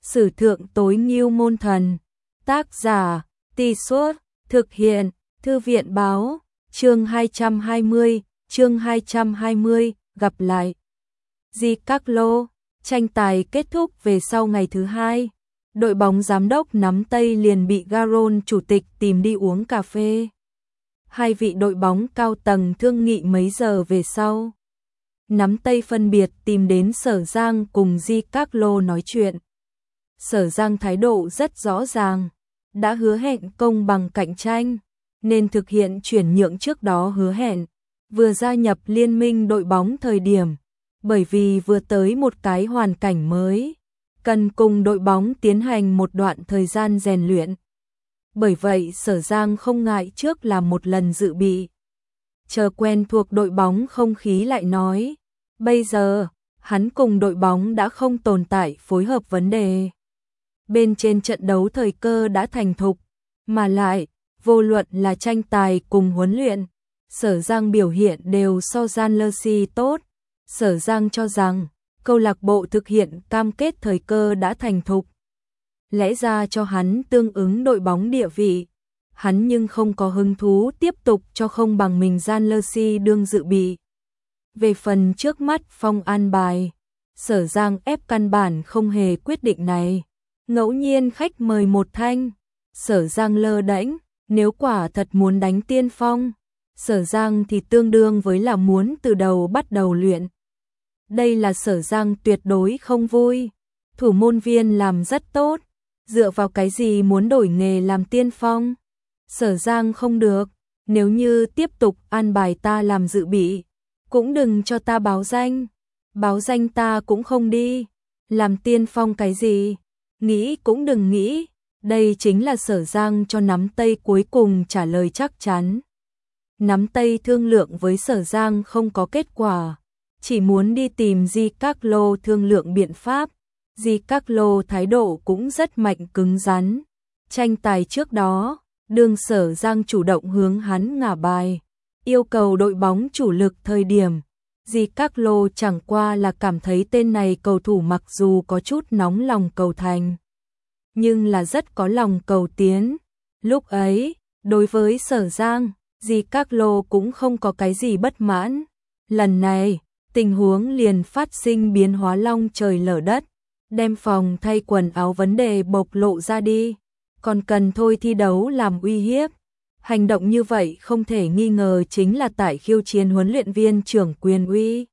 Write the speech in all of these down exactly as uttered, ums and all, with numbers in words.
Sử thượng tối ngưu môn thần. Tác giả, Tì Suốt, thực hiện, Thư viện báo, chương hai trăm hai mươi, chương hai trăm hai mươi, gặp lại. Di Các Lô, tranh tài kết thúc về sau ngày thứ hai. Đội bóng giám đốc nắm tay liền bị Garon chủ tịch tìm đi uống cà phê. Hai vị đội bóng cao tầng thương nghị mấy giờ về sau. Nắm tay phân biệt tìm đến Sở Giang cùng Di Các Lô nói chuyện. Sở Giang thái độ rất rõ ràng, đã hứa hẹn công bằng cạnh tranh, nên thực hiện chuyển nhượng trước đó hứa hẹn, vừa gia nhập liên minh đội bóng thời điểm, bởi vì vừa tới một cái hoàn cảnh mới, cần cùng đội bóng tiến hành một đoạn thời gian rèn luyện. Bởi vậy Sở Giang không ngại trước làm một lần dự bị. Chờ quen thuộc đội bóng không khí lại nói, bây giờ, hắn cùng đội bóng đã không tồn tại phối hợp vấn đề. Bên trên trận đấu thời cơ đã thành thục, mà lại, vô luận là tranh tài cùng huấn luyện, Sở Giang biểu hiện đều so Gian Lơ Si tốt. Sở Giang cho rằng, câu lạc bộ thực hiện cam kết thời cơ đã thành thục. Lẽ ra cho hắn tương ứng đội bóng địa vị, hắn nhưng không có hứng thú tiếp tục cho không bằng mình Gian Lơ Si đương dự bị. Về phần trước mắt phong an bài, Sở Giang ép căn bản không hề quyết định này. Ngẫu nhiên khách mời một thanh, Sở Giang lơ đễnh, nếu quả thật muốn đánh tiên phong, Sở Giang thì tương đương với là muốn từ đầu bắt đầu luyện. Đây là Sở Giang tuyệt đối không vui, thủ môn viên làm rất tốt, dựa vào cái gì muốn đổi nghề làm tiên phong? Sở Giang không được, nếu như tiếp tục an bài ta làm dự bị, cũng đừng cho ta báo danh, báo danh ta cũng không đi, làm tiên phong cái gì? Nghĩ cũng đừng nghĩ, đây chính là Sở Giang cho nắm tay cuối cùng trả lời chắc chắn. Nắm tay thương lượng với Sở Giang không có kết quả, chỉ muốn đi tìm Di Các Lô thương lượng biện pháp. Di Các Lô thái độ cũng rất mạnh cứng rắn. Tranh tài trước đó, đường Sở Giang chủ động hướng hắn ngả bài, yêu cầu đội bóng chủ lực thời điểm. Di Các Lô chẳng qua là cảm thấy tên này cầu thủ mặc dù có chút nóng lòng cầu thành, nhưng là rất có lòng cầu tiến. Lúc ấy, đối với Sở Giang, Di Các Lô cũng không có cái gì bất mãn. Lần này, tình huống liền phát sinh biến hóa long trời lở đất, đem phòng thay quần áo vấn đề bộc lộ ra đi, còn cần thôi thi đấu làm uy hiếp. Hành động như vậy không thể nghi ngờ chính là tại khiêu chiến huấn luyện viên trưởng quyền uy.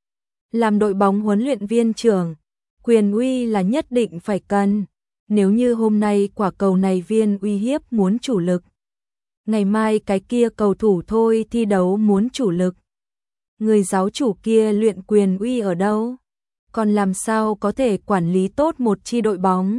Làm đội bóng huấn luyện viên trưởng, quyền uy là nhất định phải cần. Nếu như hôm nay quả cầu này viên uy hiếp muốn chủ lực, ngày mai cái kia cầu thủ thôi thi đấu muốn chủ lực, người giáo chủ kia luyện quyền uy ở đâu? Còn làm sao có thể quản lý tốt một chi đội bóng?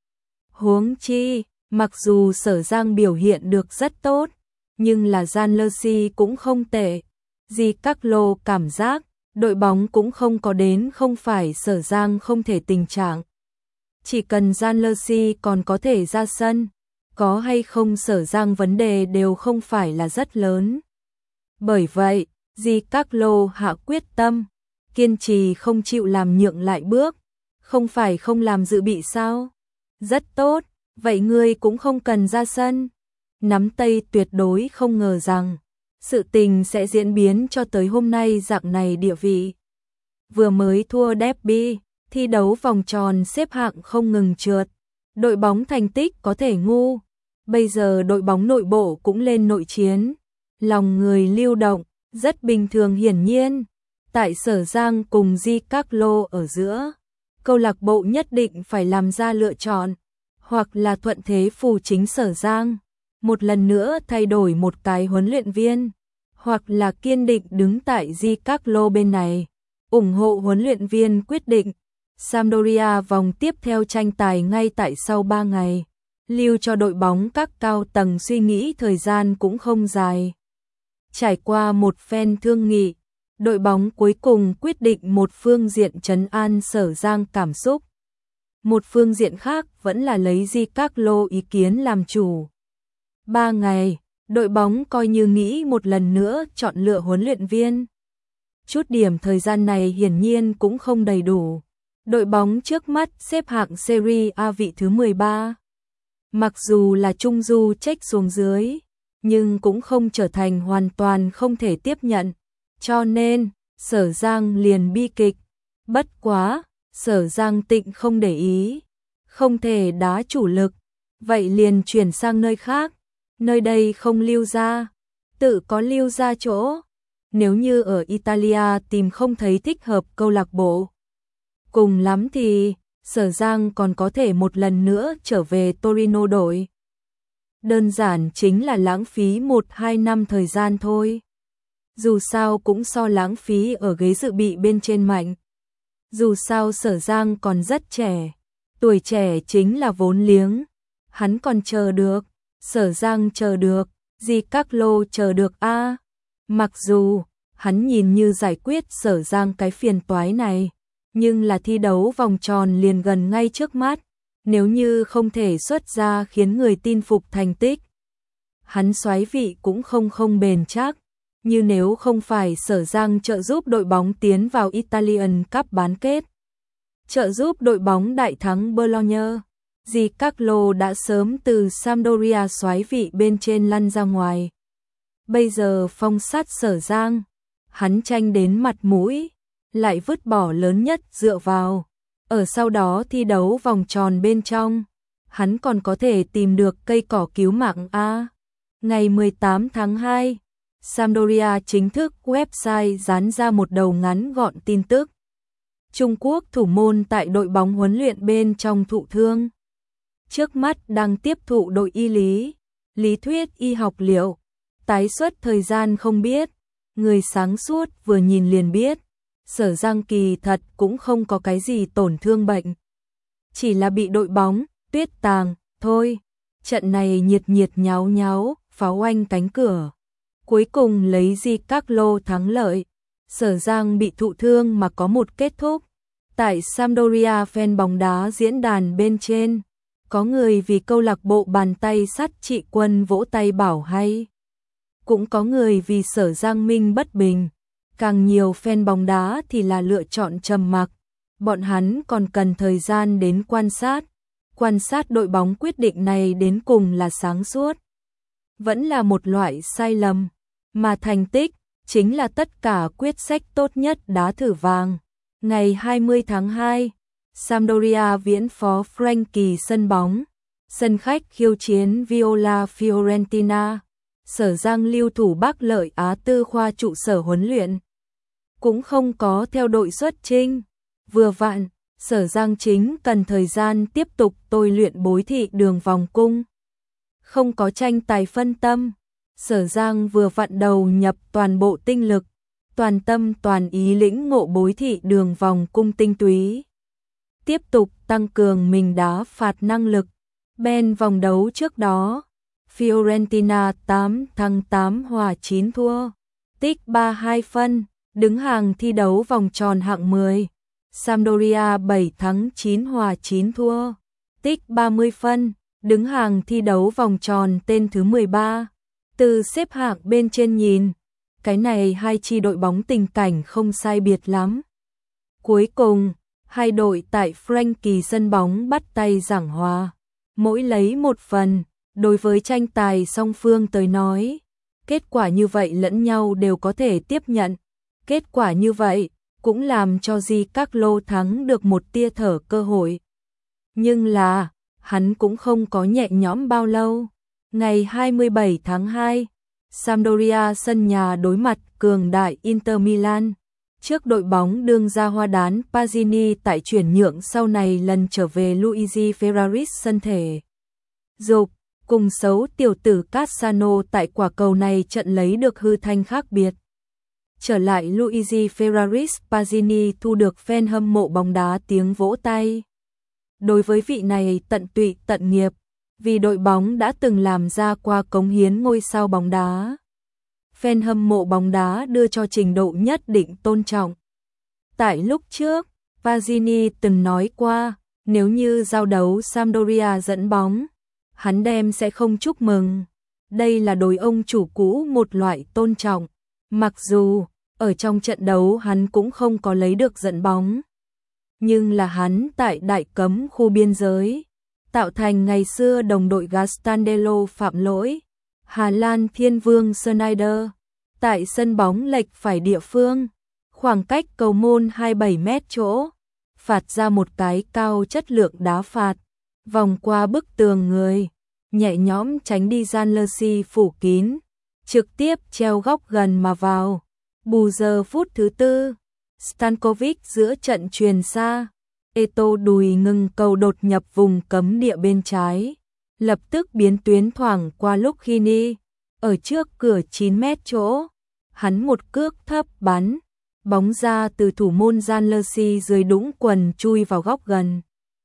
Huống chi, mặc dù Sở Giang biểu hiện được rất tốt, nhưng là Gian Lơ Si cũng không tệ. Di Các Lô cảm giác, đội bóng cũng không có đến không phải Sở Giang không thể tình trạng. Chỉ cần Gian Lơ Si còn có thể ra sân, có hay không Sở Giang vấn đề đều không phải là rất lớn. Bởi vậy, Di Các Lô hạ quyết tâm, kiên trì không chịu làm nhượng lại bước. Không phải không làm dự bị sao? Rất tốt, vậy ngươi cũng không cần ra sân. Nắm tay tuyệt đối không ngờ rằng, sự tình sẽ diễn biến cho tới hôm nay dạng này địa vị. Vừa mới thua derby, thi đấu vòng tròn xếp hạng không ngừng trượt, đội bóng thành tích có thể ngu. Bây giờ đội bóng nội bộ cũng lên nội chiến, lòng người lưu động, rất bình thường. Hiển nhiên, tại Sở Giang cùng Di Các Lô ở giữa, câu lạc bộ nhất định phải làm ra lựa chọn, hoặc là thuận thế phù chính Sở Giang, một lần nữa thay đổi một cái huấn luyện viên, hoặc là kiên định đứng tại Di Các Lô bên này, ủng hộ huấn luyện viên quyết định. Sampdoria vòng tiếp theo tranh tài ngay tại sau ba ngày, lưu cho đội bóng các cao tầng suy nghĩ thời gian cũng không dài. Trải qua một phen thương nghị, đội bóng cuối cùng quyết định một phương diện trấn an Sở Giang cảm xúc. Một phương diện khác vẫn là lấy Di Các Lô ý kiến làm chủ. Ba ngày, đội bóng coi như nghĩ một lần nữa chọn lựa huấn luyện viên. Chút điểm thời gian này hiển nhiên cũng không đầy đủ. Đội bóng trước mắt xếp hạng Serie A vị thứ mười ba. Mặc dù là trung du chếch xuống dưới, nhưng cũng không trở thành hoàn toàn không thể tiếp nhận. Cho nên, Sở Giang liền bi kịch. Bất quá, Sở Giang Tịnh không để ý. Không thể đá chủ lực. Vậy liền chuyển sang nơi khác. Nơi đây không lưu ra. Tự có lưu ra chỗ. Nếu như ở Italia tìm không thấy thích hợp câu lạc bộ. Cùng lắm thì, Sở Giang còn có thể một lần nữa trở về Torino đổi. Đơn giản chính là lãng phí một hai năm thời gian thôi. Dù sao cũng so lãng phí ở ghế dự bị bên trên mạnh. Dù sao Sở Giang còn rất trẻ. Tuổi trẻ chính là vốn liếng. Hắn còn chờ được. Sở Giang chờ được. Di Carlo chờ được a à. Mặc dù, hắn nhìn như giải quyết Sở Giang cái phiền toái này. Nhưng là thi đấu vòng tròn liền gần ngay trước mắt. Nếu như không thể xuất ra khiến người tin phục thành tích. Hắn soái vị cũng không không bền chắc. Như nếu không phải Sở Giang trợ giúp đội bóng tiến vào Italian Cup bán kết. Trợ giúp đội bóng đại thắng Bologna. Di Carlo đã sớm từ Sampdoria soái vị bên trên lăn ra ngoài. Bây giờ phong sát Sở Giang. Hắn tranh đến mặt mũi. Lại vứt bỏ lớn nhất dựa vào. Ở sau đó thi đấu vòng tròn bên trong. Hắn còn có thể tìm được cây cỏ cứu mạng A. Ngày mười tám tháng hai. Sampdoria chính thức website dán ra một đầu ngắn gọn tin tức. Trung Quốc thủ môn tại đội bóng huấn luyện bên trong thụ thương. Trước mắt đang tiếp thụ đội y lý, lý thuyết y học liệu. Tái xuất thời gian không biết. Người sáng suốt vừa nhìn liền biết. Sở Giang kỳ thật cũng không có cái gì tổn thương bệnh. Chỉ là bị đội bóng, tuyết tàng, thôi. Trận này nhiệt nhiệt nháo nháo, pháo oanh cánh cửa. Cuối cùng lấy Di Carlo thắng lợi. Sở Giang bị thụ thương mà có một kết thúc. Tại Sampdoria fan bóng đá diễn đàn bên trên. Có người vì câu lạc bộ bàn tay sắt trị quân vỗ tay bảo hay. Cũng có người vì Sở Giang minh bất bình. Càng nhiều fan bóng đá thì là lựa chọn trầm mặc. Bọn hắn còn cần thời gian đến quan sát. Quan sát đội bóng quyết định này đến cùng là sáng suốt. Vẫn là một loại sai lầm. Mà thành tích chính là tất cả quyết sách tốt nhất đá thử vàng. Ngày hai mươi tháng hai, Sampdoria viễn phó Frankie sân bóng. Sân khách khiêu chiến Viola Fiorentina. Sở Giang lưu thủ Bắc Lợi Á Tư khoa trụ sở huấn luyện. Cũng không có theo đội xuất chinh. Vừa vặn, Sở Giang chính cần thời gian tiếp tục tôi luyện bối thị đường vòng cung. Không có tranh tài phân tâm. Sở Giang vừa vặn đầu nhập toàn bộ tinh lực, toàn tâm toàn ý lĩnh ngộ bối thị đường vòng cung tinh túy. Tiếp tục tăng cường mình đá phạt năng lực. Ben vòng đấu trước đó, Fiorentina tám thắng tám hòa chín thua, tích ba hai phân, đứng hàng thi đấu vòng tròn hạng mười. Sampdoria bảy thắng chín hòa chín thua, tích ba mươi phân, đứng hàng thi đấu vòng tròn tên thứ mười ba. Từ xếp hạng bên trên nhìn, cái này hai chi đội bóng tình cảnh không sai biệt lắm. Cuối cùng, hai đội tại Frankie sân bóng bắt tay giảng hòa, mỗi lấy một phần. Đối với tranh tài song phương tới nói, kết quả như vậy lẫn nhau đều có thể tiếp nhận. Kết quả như vậy cũng làm cho Di Carlo thắng được một tia thở cơ hội. Nhưng là, hắn cũng không có nhẹ nhõm bao lâu. Ngày hai mươi bảy tháng hai, Sampdoria sân nhà đối mặt cường đại Inter Milan. Trước đội bóng đương ra hoa đán Pazzini tại chuyển nhượng sau này lần trở về Luigi Ferraris sân thể dục, cùng xấu tiểu tử Cassano tại quả cầu này trận lấy được hư thanh khác biệt. Trở lại Luigi Ferraris, Pazzini thu được fan hâm mộ bóng đá tiếng vỗ tay. Đối với vị này tận tụy tận nghiệp, vì đội bóng đã từng làm ra qua cống hiến ngôi sao bóng đá. Fan hâm mộ bóng đá đưa cho trình độ nhất định tôn trọng. Tại lúc trước, Pazzini từng nói qua, nếu như giao đấu Sampdoria dẫn bóng, hắn đem sẽ không chúc mừng. Đây là đối ông chủ cũ một loại tôn trọng. Mặc dù, ở trong trận đấu hắn cũng không có lấy được dẫn bóng. nhưng là hắn tại đại cấm khu biên giới, tạo thành ngày xưa đồng đội Gastandello phạm lỗi. Hà Lan Thiên Vương Sneijder, tại sân bóng lệch phải địa phương, khoảng cách cầu môn hai mươi bảy mét chỗ, phạt ra một cái cao chất lượng đá phạt, vòng qua bức tường người, nhẹ nhõm tránh đi Janlersi phủ kín, trực tiếp treo góc gần mà vào. Bù giờ phút thứ tư, Stankovic giữa trận chuyền xa, Eto'o đùi ngừng cầu đột nhập vùng cấm địa bên trái, lập tức biến tuyến thoảng qua Lucchini, ở trước cửa chín mét chỗ, hắn một cước thấp bắn, bóng ra từ thủ môn Janlersi dưới đũng quần chui vào góc gần.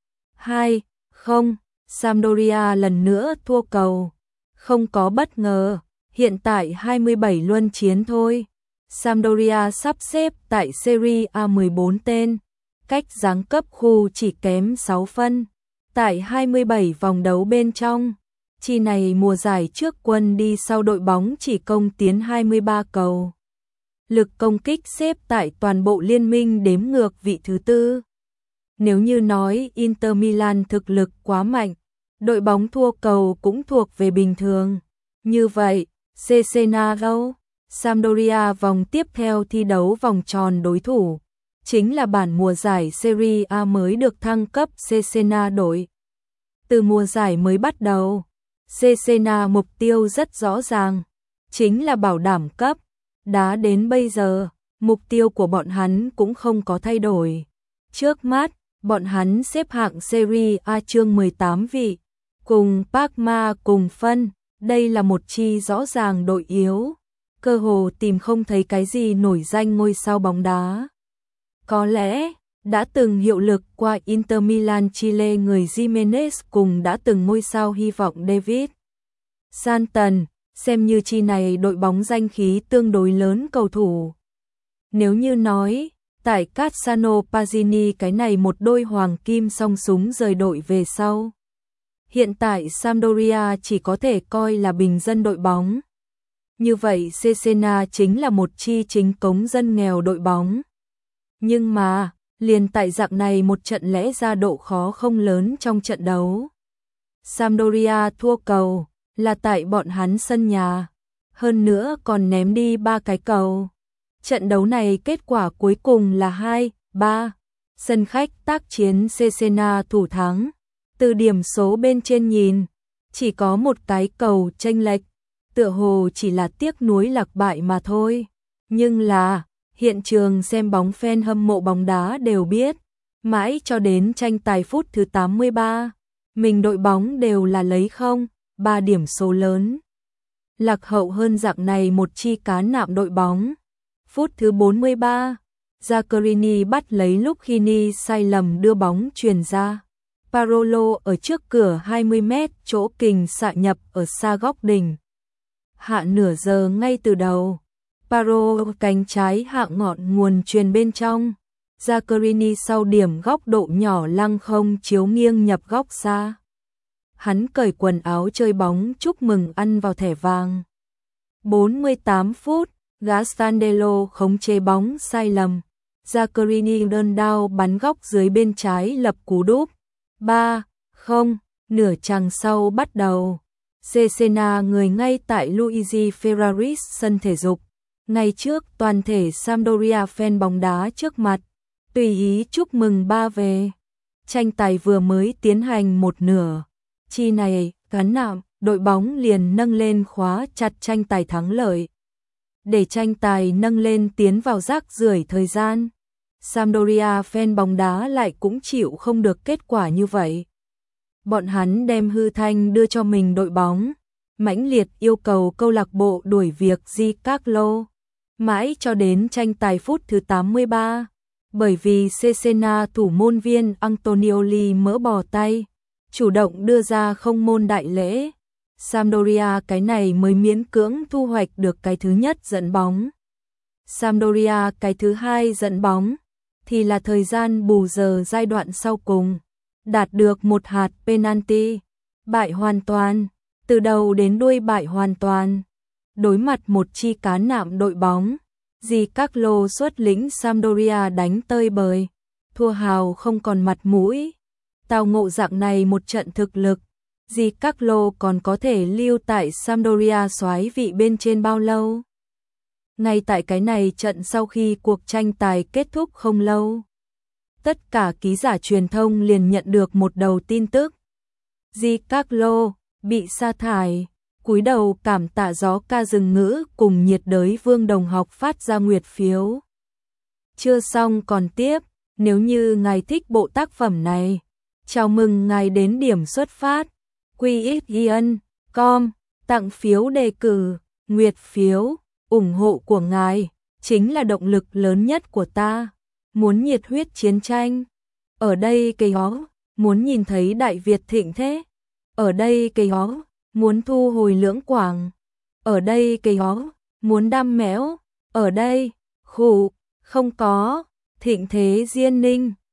hai không, Sampdoria lần nữa thua cầu, không có bất ngờ, hiện tại hai mươi bảy luân chiến thôi. Sampdoria sắp xếp tại Serie A mười bốn tên, cách giáng cấp khu chỉ kém sáu phân. Tại hai mươi bảy vòng đấu bên trong, chi này mùa giải trước quân đi sau đội bóng chỉ công tiến hai mươi ba cầu. Lực công kích xếp tại toàn bộ liên minh đếm ngược vị thứ tư. Nếu như nói Inter Milan thực lực quá mạnh, đội bóng thua cầu cũng thuộc về bình thường. Như vậy, Cesenaro, Sampdoria vòng tiếp theo thi đấu vòng tròn đối thủ, chính là bản mùa giải Serie A mới được thăng cấp Cesena đội. Từ mùa giải mới bắt đầu, Cesena mục tiêu rất rõ ràng, chính là bảo đảm cấp. Đá đến bây giờ, mục tiêu của bọn hắn cũng không có thay đổi. Trước mắt, bọn hắn xếp hạng Serie A chương mười tám vị, cùng Parma cùng phân, đây là một chi rõ ràng đội yếu, cơ hồ tìm không thấy cái gì nổi danh ngôi sao bóng đá. Có lẽ, đã từng hiệu lực qua Inter Milan Chile người Jimenez cùng đã từng ngôi sao hy vọng David Santon, xem như chi này đội bóng danh khí tương đối lớn cầu thủ. Nếu như nói, tại Cassano Pazzini cái này một đôi hoàng kim song súng rời đội về sau. Hiện tại Sampdoria chỉ có thể coi là bình dân đội bóng. Như vậy Cesena chính là một chi chính cống dân nghèo đội bóng. Nhưng mà, liền tại dạng này một trận lẽ ra độ khó không lớn trong trận đấu. Sampdoria thua cầu, là tại bọn hắn sân nhà. Hơn nữa còn ném đi ba cái cầu. Trận đấu này kết quả cuối cùng là hai ba. Sân khách tác chiến Cesena thủ thắng. Từ điểm số bên trên nhìn, chỉ có một cái cầu chênh lệch, tựa hồ chỉ là tiếc nuối lạc bại mà thôi. Nhưng là, hiện trường xem bóng fan hâm mộ bóng đá đều biết, mãi cho đến tranh tài phút thứ tám mươi ba, mình đội bóng đều là lấy không, ba điểm số lớn. Lạc hậu hơn dạng này một chi cá nạm đội bóng. Phút thứ bốn mươi ba, Zaccherini bắt lấy Lucchini sai lầm đưa bóng truyền ra. Parolo ở trước cửa hai mươi mét chỗ kình xạ nhập ở xa góc đỉnh. Hạ nửa giờ ngay từ đầu, Parolo cánh trái hạ ngọn nguồn truyền bên trong. Zaccherini sau điểm góc độ nhỏ lăng không chiếu nghiêng nhập góc xa. Hắn cởi quần áo chơi bóng chúc mừng ăn vào thẻ vàng. bốn mươi tám phút, Gastandello khống chế bóng sai lầm. Zaccherini đơn đao bắn góc dưới bên trái lập cú đúp. ba không, nửa chặng sau bắt đầu. Cesena người ngay tại Luigi Ferraris sân thể dục. Ngay trước toàn thể Sampdoria fan bóng đá trước mặt, tùy ý chúc mừng ba về. Tranh tài vừa mới tiến hành một nửa. Chi này, gắn nạm, đội bóng liền nâng lên khóa chặt tranh tài thắng lợi. Để tranh tài nâng lên tiến vào rác rưởi thời gian. Sampdoria fan bóng đá lại cũng chịu không được kết quả như vậy. Bọn hắn đem hư thanh đưa cho mình đội bóng, mãnh liệt yêu cầu câu lạc bộ đuổi việc Di Carlo. Mãi cho đến tranh tài phút thứ tám mươi ba, bởi vì Cesena thủ môn viên Antonioli mỡ bò tay, chủ động đưa ra không môn đại lễ. Sampdoria cái này mới miễn cưỡng thu hoạch được cái thứ nhất dẫn bóng. Sampdoria cái thứ hai dẫn bóng, thì là thời gian bù giờ giai đoạn sau cùng, đạt được một hạt penalty, bại hoàn toàn, từ đầu đến đuôi bại hoàn toàn. Đối mặt một chi cá nạm đội bóng, Di Carlo xuất lĩnh Sampdoria đánh tơi bời, thua hào không còn mặt mũi. Tao ngộ dạng này một trận thực lực, Giancarlo còn có thể lưu tại Sampdoria soái vị bên trên bao lâu? Ngay tại cái này trận sau khi cuộc tranh tài kết thúc không lâu, tất cả ký giả truyền thông liền nhận được một đầu tin tức. Giancarlo bị sa thải, cúi đầu cảm tạ gió ca rừng ngữ cùng nhiệt đới vương đồng học phát ra nguyệt phiếu. Chưa xong còn tiếp, nếu như ngài thích bộ tác phẩm này, chào mừng ngài đến điểm xuất phát quy ích chấm com tặng phiếu đề cử, nguyệt phiếu, ủng hộ của ngài chính là động lực lớn nhất của ta. Muốn nhiệt huyết chiến tranh, ở đây cây ó, muốn nhìn thấy Đại Việt thịnh thế, ở đây cây ó, muốn thu hồi Lưỡng Quảng, ở đây cây ó, muốn đam mẽo, ở đây, khủ, không có, thịnh thế Diên Ninh.